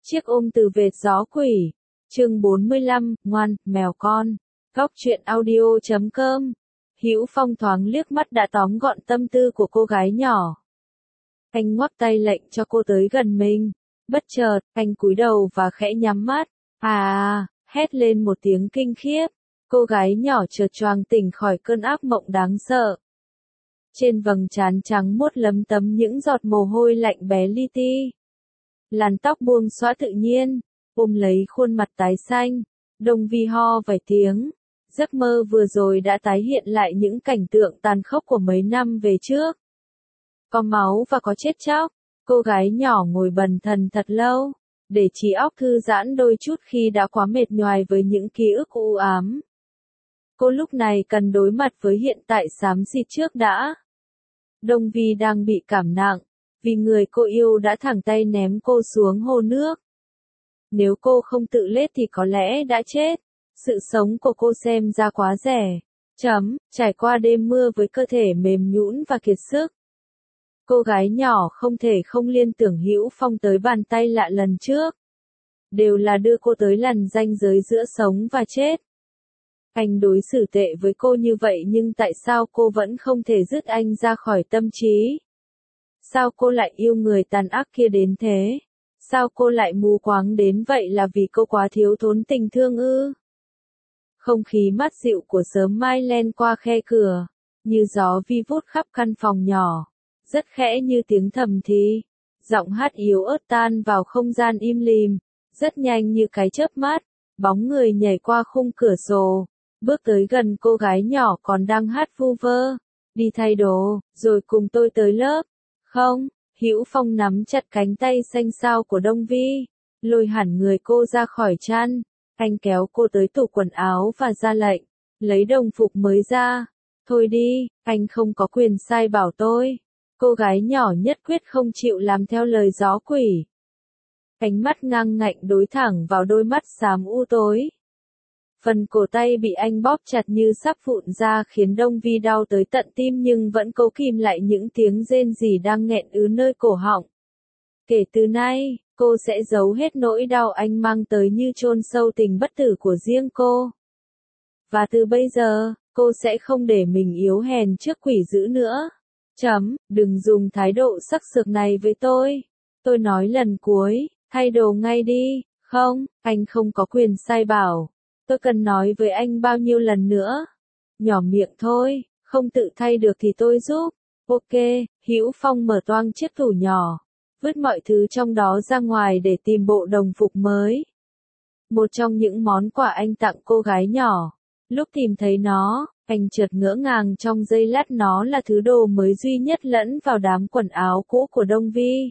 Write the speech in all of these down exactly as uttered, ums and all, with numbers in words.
Chiếc ôm từ vệt gió quỷ. Chương bốn mươi lăm, ngoan, mèo con. Góc truyện audio chấm com. Hữu Phong thoáng liếc mắt đã tóm gọn tâm tư của cô gái nhỏ. Anh ngoắc tay lệnh cho cô tới gần mình. Bất chợt, anh cúi đầu và khẽ nhắm mắt. À, hét lên một tiếng kinh khiếp. Cô gái nhỏ chợt choàng tỉnh khỏi cơn ác mộng đáng sợ. Trên vầng trán trắng muốt lấm tấm những giọt mồ hôi lạnh bé li ti. Làn tóc buông xõa tự nhiên, ôm lấy khuôn mặt tái xanh. Đông Vi ho vài tiếng. Giấc mơ vừa rồi đã tái hiện lại những cảnh tượng tàn khốc của mấy năm về trước. Có máu và có chết chóc. Cô gái nhỏ ngồi bần thần thật lâu, để trí óc thư giãn đôi chút khi đã quá mệt nhoài với những ký ức u ám. Cô lúc này cần đối mặt với hiện tại xám xịt trước đã. Đông Vi đang bị cảm nặng, vì người cô yêu đã thẳng tay ném cô xuống hồ nước. Nếu cô không tự lết thì có lẽ đã chết. Sự sống của cô xem ra quá rẻ. Chấm, trải qua đêm mưa với cơ thể mềm nhũn và kiệt sức. Cô gái nhỏ không thể không liên tưởng Hữu Phong tới bàn tay lạ lần trước. Đều là đưa cô tới lần ranh giới giữa sống và chết. Anh đối xử tệ với cô như vậy nhưng tại sao cô vẫn không thể dứt anh ra khỏi tâm trí? Sao cô lại yêu người tàn ác kia đến thế? Sao cô lại mù quáng đến vậy là vì cô quá thiếu thốn tình thương ư? Không khí mát dịu của sớm mai len qua khe cửa, như gió vi vút khắp căn phòng nhỏ, rất khẽ như tiếng thầm thì. Giọng hát yếu ớt tan vào không gian im lìm, rất nhanh như cái chớp mắt, bóng người nhảy qua khung cửa sổ, bước tới gần cô gái nhỏ còn đang hát vu vơ. Đi thay đồ, rồi cùng tôi tới lớp. Không, Hữu Phong nắm chặt cánh tay xanh xao của Đông Vi, lôi hẳn người cô ra khỏi chăn. Anh kéo cô tới tủ quần áo và ra lệnh, lấy đồng phục mới ra. Thôi đi, anh không có quyền sai bảo tôi. Cô gái nhỏ nhất quyết không chịu làm theo lời gió quỷ. Ánh mắt ngang ngạnh đối thẳng vào đôi mắt xám u tối. Phần cổ tay bị anh bóp chặt như sắp vụn ra khiến Đông Vi đau tới tận tim nhưng vẫn cố kìm lại những tiếng rên rỉ đang nghẹn ứ nơi cổ họng. Kể từ nay, cô sẽ giấu hết nỗi đau anh mang tới như chôn sâu tình bất tử của riêng cô. Và từ bây giờ, cô sẽ không để mình yếu hèn trước quỷ dữ nữa. Chấm, đừng dùng thái độ sắc sược này với tôi. Tôi nói lần cuối, thay đồ ngay đi. Không, anh không có quyền sai bảo. Tôi cần nói với anh bao nhiêu lần nữa. Nhỏ miệng thôi, không tự thay được thì tôi giúp. Ok, Hữu Phong mở toang chiếc tủ nhỏ, vứt mọi thứ trong đó ra ngoài để tìm bộ đồng phục mới. Một trong những món quà anh tặng cô gái nhỏ. Lúc tìm thấy nó, anh chợt ngỡ ngàng trong giây lát nó là thứ đồ mới duy nhất lẫn vào đám quần áo cũ của Đông Vi.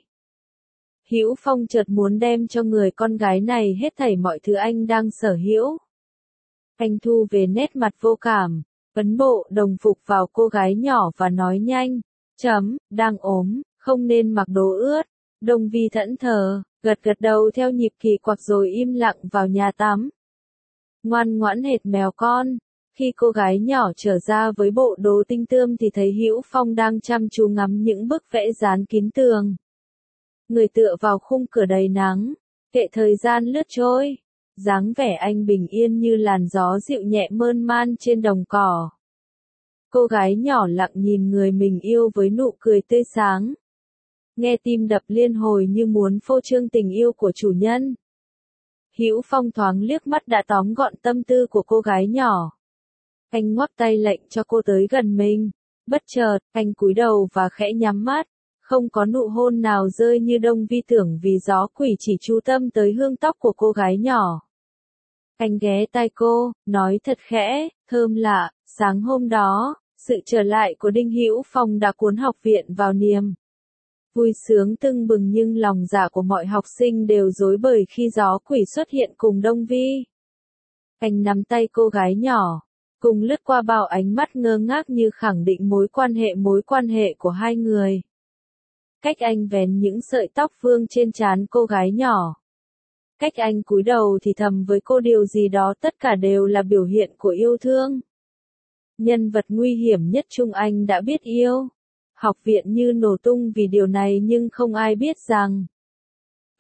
Hữu Phong chợt muốn đem cho người con gái này hết thảy mọi thứ anh đang sở hữu. Anh thu về nét mặt vô cảm, ấn bộ đồng phục vào cô gái nhỏ và nói nhanh. Chấm, đang ốm, không nên mặc đồ ướt. Đông Vi thẫn thờ, gật gật đầu theo nhịp kỳ quặc rồi im lặng vào nhà tắm. Ngoan ngoãn hệt mèo con. Khi cô gái nhỏ trở ra với bộ đồ tinh tươm thì thấy Hữu Phong đang chăm chú ngắm những bức vẽ dán kín tường. Người tựa vào khung cửa đầy nắng, kệ thời gian lướt trôi. Dáng vẻ anh bình yên như làn gió dịu nhẹ mơn man trên đồng cỏ. Cô gái nhỏ lặng nhìn người mình yêu với nụ cười tươi sáng. Nghe tim đập liên hồi như muốn phô trương tình yêu của chủ nhân. Hữu Phong thoáng liếc mắt đã tóm gọn tâm tư của cô gái nhỏ. Anh ngoắc tay lệnh cho cô tới gần mình. Bất chợt, anh cúi đầu và khẽ nhắm mắt. Không có nụ hôn nào rơi như Đông Vi tưởng vì gió quỷ chỉ chú tâm tới hương tóc của cô gái nhỏ. Anh ghé tai cô, nói thật khẽ, thơm lạ. Sáng hôm đó, sự trở lại của Đinh Hữu Phong đã cuốn học viện vào niềm vui sướng tưng bừng nhưng lòng dạ của mọi học sinh đều rối bời khi gió quỷ xuất hiện cùng Đông Vi. Anh nắm tay cô gái nhỏ, cùng lướt qua bao ánh mắt ngơ ngác như khẳng định mối quan hệ mối quan hệ của hai người. Cách anh vén những sợi tóc vương trên trán cô gái nhỏ. Cách anh cúi đầu thì thầm với cô điều gì đó tất cả đều là biểu hiện của yêu thương. Nhân vật nguy hiểm nhất Trung Anh đã biết yêu. Học viện như nổ tung vì điều này nhưng không ai biết rằng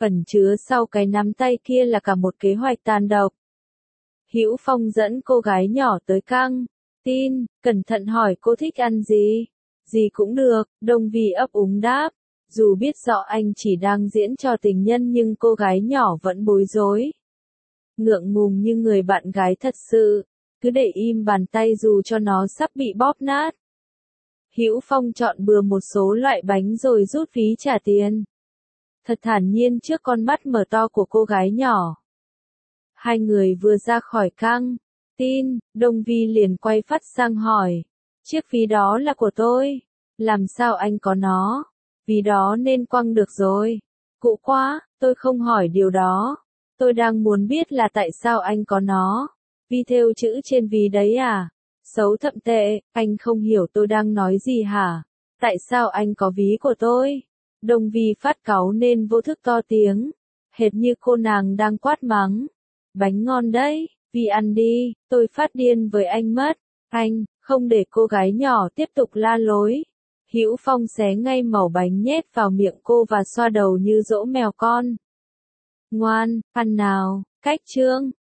ẩn chứa sau cái nắm tay kia là cả một kế hoạch tàn độc. Hữu Phong dẫn cô gái nhỏ tới căng tin, cẩn thận hỏi cô thích ăn gì. Gì cũng được, Đông Vi ấp úng đáp. Dù biết rõ anh chỉ đang diễn cho tình nhân nhưng cô gái nhỏ vẫn bối rối. Ngượng ngùng như người bạn gái thật sự, cứ để im bàn tay dù cho nó sắp bị bóp nát. Hữu Phong chọn bừa một số loại bánh rồi rút ví trả tiền. Thật thản nhiên trước con mắt mở to của cô gái nhỏ. Hai người vừa ra khỏi căng tin, Đông Vi liền quay phát sang hỏi. Chiếc ví đó là của tôi. Làm sao anh có nó? Ví đó nên quăng được rồi. Cũ quá, tôi không hỏi điều đó. Tôi đang muốn biết là tại sao anh có nó. Vi thêu chữ trên ví đấy à? Xấu thậm tệ, anh không hiểu tôi đang nói gì hả? Tại sao anh có ví của tôi? Đông Vi phát cáu nên vô thức to tiếng. Hệt như cô nàng đang quát mắng. Bánh ngon đấy, Vi ăn đi, tôi phát điên với anh mất. Anh, không để cô gái nhỏ tiếp tục la lối. Hữu Phong xé ngay mẩu bánh nhét vào miệng cô và xoa đầu như dỗ mèo con. Ngoan, ăn nào, cách chương.